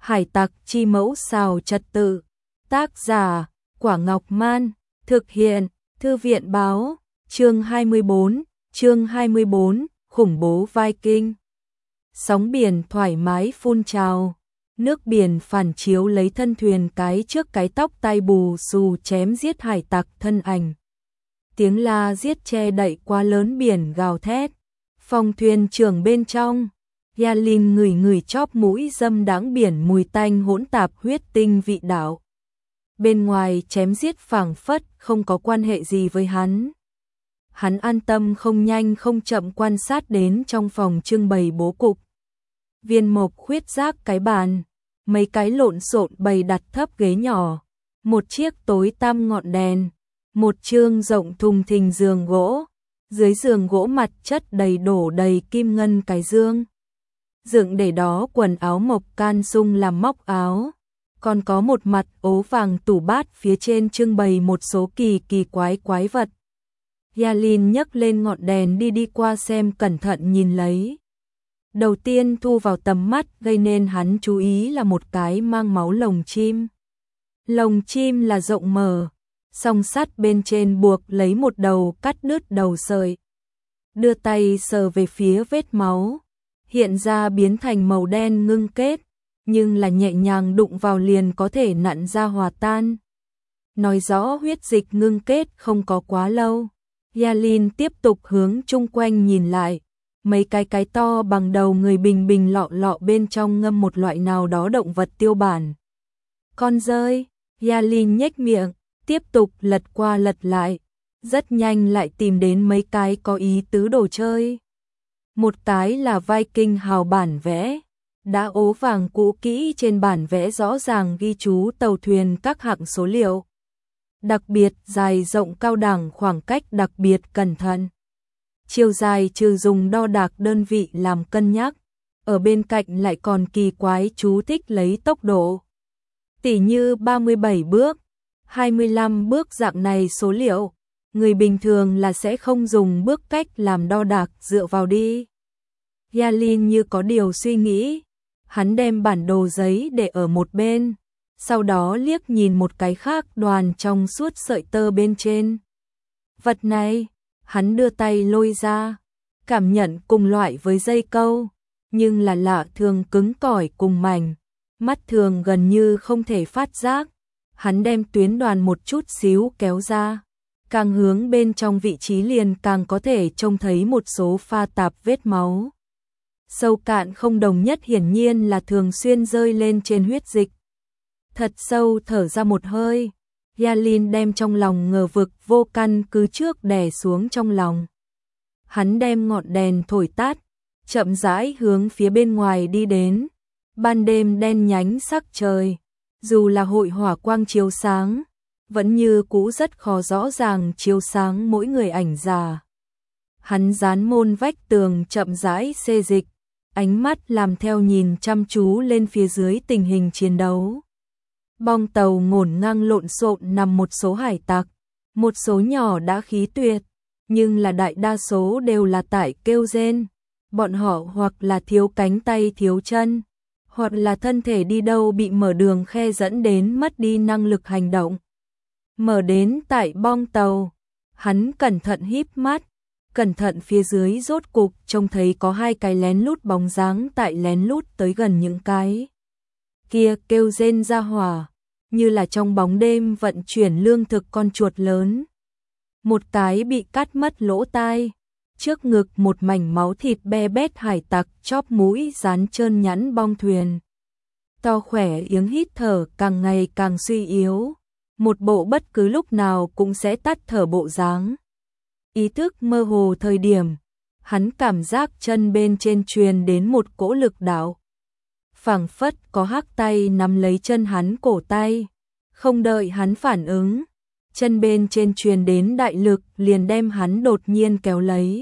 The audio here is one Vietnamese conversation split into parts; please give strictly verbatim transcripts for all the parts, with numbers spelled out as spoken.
Hải tặc chi mẫu xào trật tự. Tác giả, Quả Ngọc Man. Thực hiện, Thư viện báo. Chương hai mươi bốn, chương hai mươi bốn, khủng bố Viking. Sóng biển thoải mái phun trào. Nước biển phản chiếu lấy thân thuyền cái trước cái tóc tai bù xù chém giết hải tặc thân ảnh. Tiếng la giết che đậy quá lớn biển gào thét. Phòng thuyền trưởng bên trong, Yalin ngửi ngửi chóp mũi dâm đãng biển mùi tanh hỗn tạp huyết tinh vị đạo. Bên ngoài chém giết phảng phất không có quan hệ gì với hắn. Hắn an tâm không nhanh không chậm quan sát đến trong phòng trưng bày bố cục. Viên mộc khuyết rác cái bàn, mấy cái lộn xộn bày đặt thấp ghế nhỏ, một chiếc tối tăm ngọn đèn, một chương rộng thùng thình giường gỗ, dưới giường gỗ mặt chất đầy đổ đầy kim ngân cái dương. Dựng để đó quần áo mộc can sung làm móc áo, còn có một mặt ố vàng tủ bát phía trên trưng bày một số kỳ kỳ quái quái vật. Yalin nhấc lên ngọn đèn đi đi qua xem cẩn thận nhìn lấy. Đầu tiên thu vào tầm mắt gây nên hắn chú ý là một cái mang máu lồng chim. Lồng chim là rộng mở, song sắt bên trên buộc lấy một đầu cắt đứt đầu sợi. Đưa tay sờ về phía vết máu, hiện ra biến thành màu đen ngưng kết, nhưng là nhẹ nhàng đụng vào liền có thể nặn ra hòa tan. Nói rõ huyết dịch ngưng kết không có quá lâu. Yalin tiếp tục hướng chung quanh nhìn lại. Mấy cái cái to bằng đầu người bình bình lọ lọ bên trong ngâm một loại nào đó động vật tiêu bản. Con dơi, Yalin nhếch miệng, tiếp tục lật qua lật lại. Rất nhanh lại tìm đến mấy cái có ý tứ đồ chơi. Một cái là Viking hào bản vẽ. Đã ố vàng cũ kỹ trên bản vẽ rõ ràng ghi chú tàu thuyền các hạng số liệu. Đặc biệt dài rộng cao đẳng khoảng cách đặc biệt cẩn thận. Chiều dài trừ dùng đo đạc đơn vị làm cân nhắc. Ở bên cạnh lại còn kỳ quái chú thích lấy tốc độ. Tỉ như ba mươi bảy bước, hai mươi lăm bước dạng này số liệu. Người bình thường là sẽ không dùng bước cách làm đo đạc dựa vào đi. Yalin như có điều suy nghĩ. Hắn đem bản đồ giấy để ở một bên. Sau đó liếc nhìn một cái khác đoàn trong suốt sợi tơ bên trên. Vật này, hắn đưa tay lôi ra, cảm nhận cùng loại với dây câu, nhưng là lạ thường cứng cỏi cùng mảnh, mắt thường gần như không thể phát giác. Hắn đem tuyến đoàn một chút xíu kéo ra, càng hướng bên trong vị trí liền càng có thể trông thấy một số pha tạp vết máu. Sâu cạn không đồng nhất hiển nhiên là thường xuyên rơi lên trên huyết dịch. Thật sâu thở ra một hơi, Yalin đem trong lòng ngờ vực vô căn cứ trước đè xuống trong lòng. Hắn đem ngọn đèn thổi tắt, chậm rãi hướng phía bên ngoài đi đến. Ban đêm đen nhánh sắc trời, dù là hội hỏa quang chiếu sáng, vẫn như cũ rất khó rõ ràng chiếu sáng mỗi người ảnh già. Hắn dán môn vách tường chậm rãi xê dịch, ánh mắt làm theo nhìn chăm chú lên phía dưới tình hình chiến đấu. Bong tàu ngổn ngang lộn xộn nằm một số hải tặc, một số nhỏ đã khí tuyệt, nhưng là đại đa số đều là tại kêu rên. Bọn họ hoặc là thiếu cánh tay thiếu chân, hoặc là thân thể đi đâu bị mở đường khe dẫn đến mất đi năng lực hành động. Mở đến tại bong tàu, hắn cẩn thận híp mắt, cẩn thận phía dưới rốt cục trông thấy có hai cái lén lút bóng dáng tại lén lút tới gần những cái kia kêu rên ra hỏa, như là trong bóng đêm vận chuyển lương thực con chuột lớn. Một cái bị cắt mất lỗ tai, trước ngực một mảnh máu thịt be bét hải tặc chóp mũi dán trơn nhẵn bong thuyền. To khỏe tiếng hít thở càng ngày càng suy yếu, một bộ bất cứ lúc nào cũng sẽ tắt thở bộ dáng. Ý thức mơ hồ thời điểm, hắn cảm giác chân bên trên truyền đến một cỗ lực đạo. Phảng phất có hắc tay nắm lấy chân hắn cổ tay, không đợi hắn phản ứng, chân bên trên truyền đến đại lực liền đem hắn đột nhiên kéo lấy.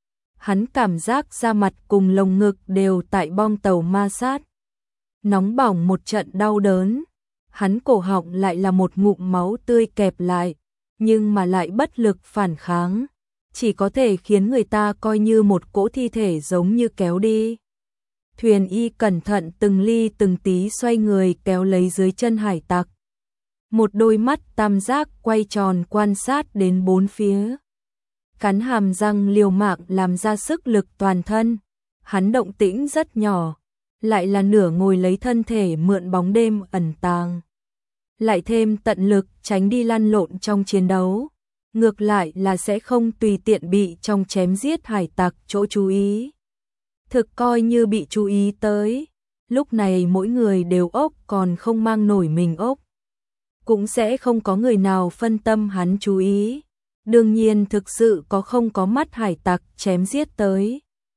Hắn cảm giác da mặt cùng lồng ngực đều tại bong tàu ma sát. Nóng bỏng một trận đau đớn, hắn cổ họng lại là một ngụm máu tươi kẹp lại, nhưng mà lại bất lực phản kháng, chỉ có thể khiến người ta coi như một cỗ thi thể giống như kéo đi. Thuyền Y cẩn thận từng ly từng tí xoay người kéo lấy dưới chân hải tặc. Một đôi mắt tam giác quay tròn quan sát đến bốn phía. Cắn hàm răng liều mạng làm ra sức lực toàn thân. Hắn động tĩnh rất nhỏ, lại là nửa ngồi lấy thân thể mượn bóng đêm ẩn tàng. Lại thêm tận lực tránh đi lăn lộn trong chiến đấu. Ngược lại là sẽ không tùy tiện bị trong chém giết hải tặc chỗ chú ý. Thực coi như bị chú ý tới, lúc này mỗi người đều ốc còn không mang nổi mình ốc. Cũng sẽ không có người nào phân tâm hắn chú ý. Đương nhiên thực sự có không có mắt hải tặc chém giết tới.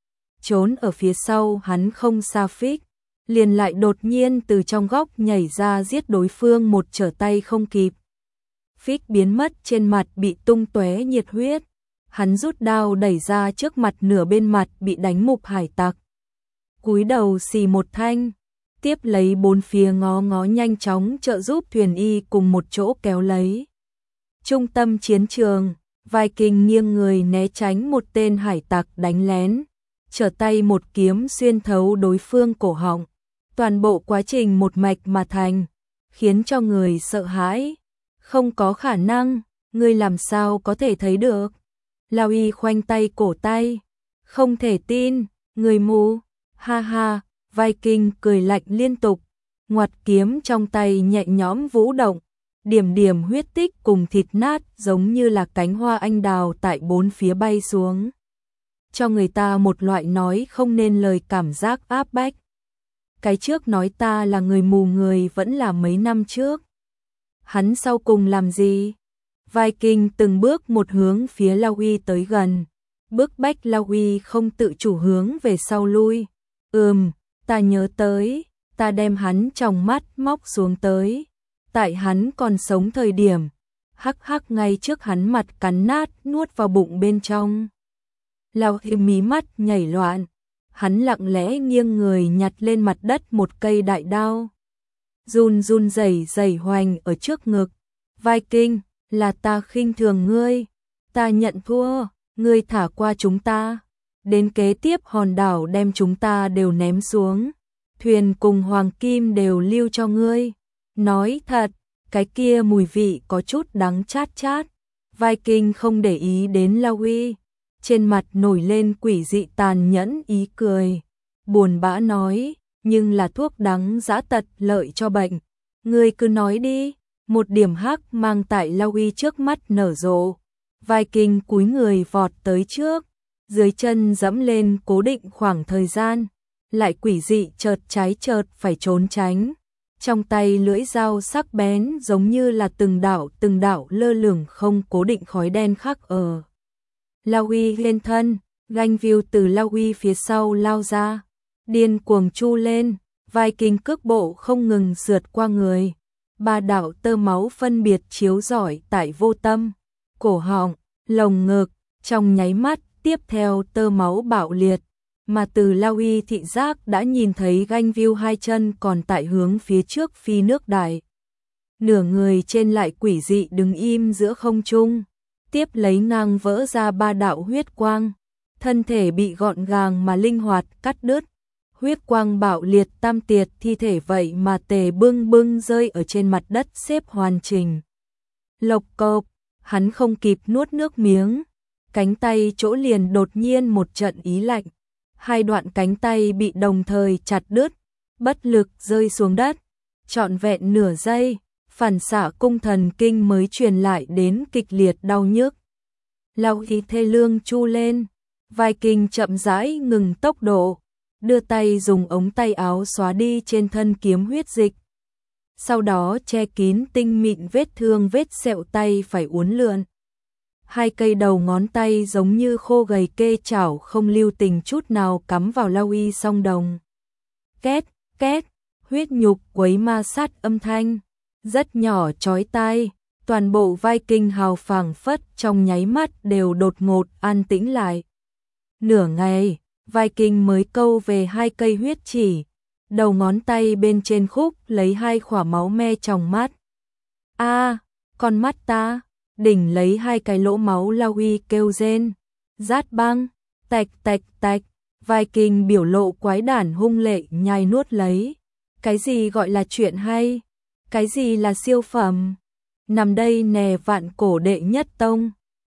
Trốn ở phía sau hắn không xa Phích, liền lại đột nhiên từ trong góc nhảy ra giết đối phương một trở tay không kịp. Phích biến mất trên mặt bị tung tóe nhiệt huyết. Hắn rút đao đẩy ra trước mặt nửa bên mặt bị đánh mục hải tặc. Cúi đầu xì một thanh, tiếp lấy bốn phía ngó ngó nhanh chóng trợ giúp Thuyền Y cùng một chỗ kéo lấy. Trung tâm chiến trường, Viking nghiêng người né tránh một tên hải tặc đánh lén, trở tay một kiếm xuyên thấu đối phương cổ họng. Toàn bộ quá trình một mạch mà thành, khiến cho người sợ hãi. Không có khả năng, ngươi làm sao có thể thấy được? Lao Y khoanh tay cổ tay, không thể tin, người mù. Ha ha, Viking cười lạnh liên tục, ngoặt kiếm trong tay nhẹ nhõm vũ động, điểm điểm huyết tích cùng thịt nát giống như là cánh hoa anh đào tại bốn phía bay xuống. Cho người ta một loại nói không nên lời cảm giác áp bách. Cái trước nói ta là người mù người vẫn là mấy năm trước. Hắn sau cùng làm gì? Viking từng bước một hướng phía Lao Y tới gần, bức bách Lao Y không tự chủ hướng về sau lui. Ừm, ta nhớ tới, ta đem hắn trong mắt móc xuống tới. Tại hắn còn sống thời điểm, hắc hắc ngay trước hắn mặt cắn nát nuốt vào bụng bên trong. Lao Y mí mắt nhảy loạn, hắn lặng lẽ nghiêng người nhặt lên mặt đất một cây đại đao. Run run rẩy rẩy hoành ở trước ngực. Viking, là ta khinh thường ngươi, ta nhận thua, ngươi thả qua chúng ta. Đến kế tiếp hòn đảo đem chúng ta đều ném xuống. Thuyền cùng hoàng kim đều lưu cho ngươi. Nói thật, cái kia mùi vị có chút đắng chát chát. Viking không để ý đến Lao Y, trên mặt nổi lên quỷ dị tàn nhẫn ý cười. Buồn bã nói, nhưng là thuốc đắng dã tật lợi cho bệnh. Ngươi cứ nói đi. Một điểm hắc mang tại Lao Y trước mắt nở rộ. Viking cúi người vọt tới trước, dưới chân dẫm lên cố định khoảng thời gian, lại quỷ dị chợt trái chợt phải trốn tránh. Trong tay lưỡi dao sắc bén giống như là từng đạo từng đạo lơ lửng không cố định khói đen khắc ở Lao Y lên thân. Ganh view từ Lao Y phía sau lao ra, điên cuồng chu lên. Viking cước bộ không ngừng sượt qua người. Ba đạo tơ máu phân biệt chiếu rọi tại vô tâm, cổ họng, lồng ngực, trong nháy mắt tiếp theo tơ máu bạo liệt, mà từ Lao Y thị giác đã nhìn thấy Ganh view hai chân còn tại hướng phía trước phi nước đại. Nửa người trên lại quỷ dị đứng im giữa không trung, tiếp lấy ngang vỡ ra ba đạo huyết quang, thân thể bị gọn gàng mà linh hoạt cắt đứt. Huyết quang bạo liệt tam tiệt thi thể vậy mà tề bưng bưng rơi ở trên mặt đất xếp hoàn chỉnh. Lộc cộp, hắn không kịp nuốt nước miếng, cánh tay chỗ liền đột nhiên một trận ý lạnh. Hai đoạn cánh tay bị đồng thời chặt đứt, bất lực rơi xuống đất. Trọn vẹn nửa giây, phản xạ cung thần kinh mới truyền lại đến kịch liệt đau nhức. Lao Y thê lương chu lên, Viking chậm rãi ngừng tốc độ, đưa tay dùng ống tay áo xóa đi trên thân kiếm huyết dịch. Sau đó che kín tinh mịn vết thương vết sẹo tay phải uốn lượn. Hai cây đầu ngón tay giống như khô gầy kê chảo không lưu tình chút nào cắm vào Lao Y song đồng. Két, két, huyết nhục quấy ma sát âm thanh, rất nhỏ chói tai. Toàn bộ Viking hào phảng phất trong nháy mắt đều đột ngột an tĩnh lại. Nửa ngày, Viking mới câu về hai cây huyết chỉ, đầu ngón tay bên trên khúc lấy hai khỏa máu me trong mắt. A, à, con mắt ta, đỉnh lấy hai cái lỗ máu. Lao Y kêu rên, rát băng, tạch tạch tạch. Viking biểu lộ quái đản hung lệ nhai nuốt lấy. Cái gì gọi là chuyện hay? Cái gì là siêu phẩm? Nằm đây nè vạn cổ đệ nhất tông.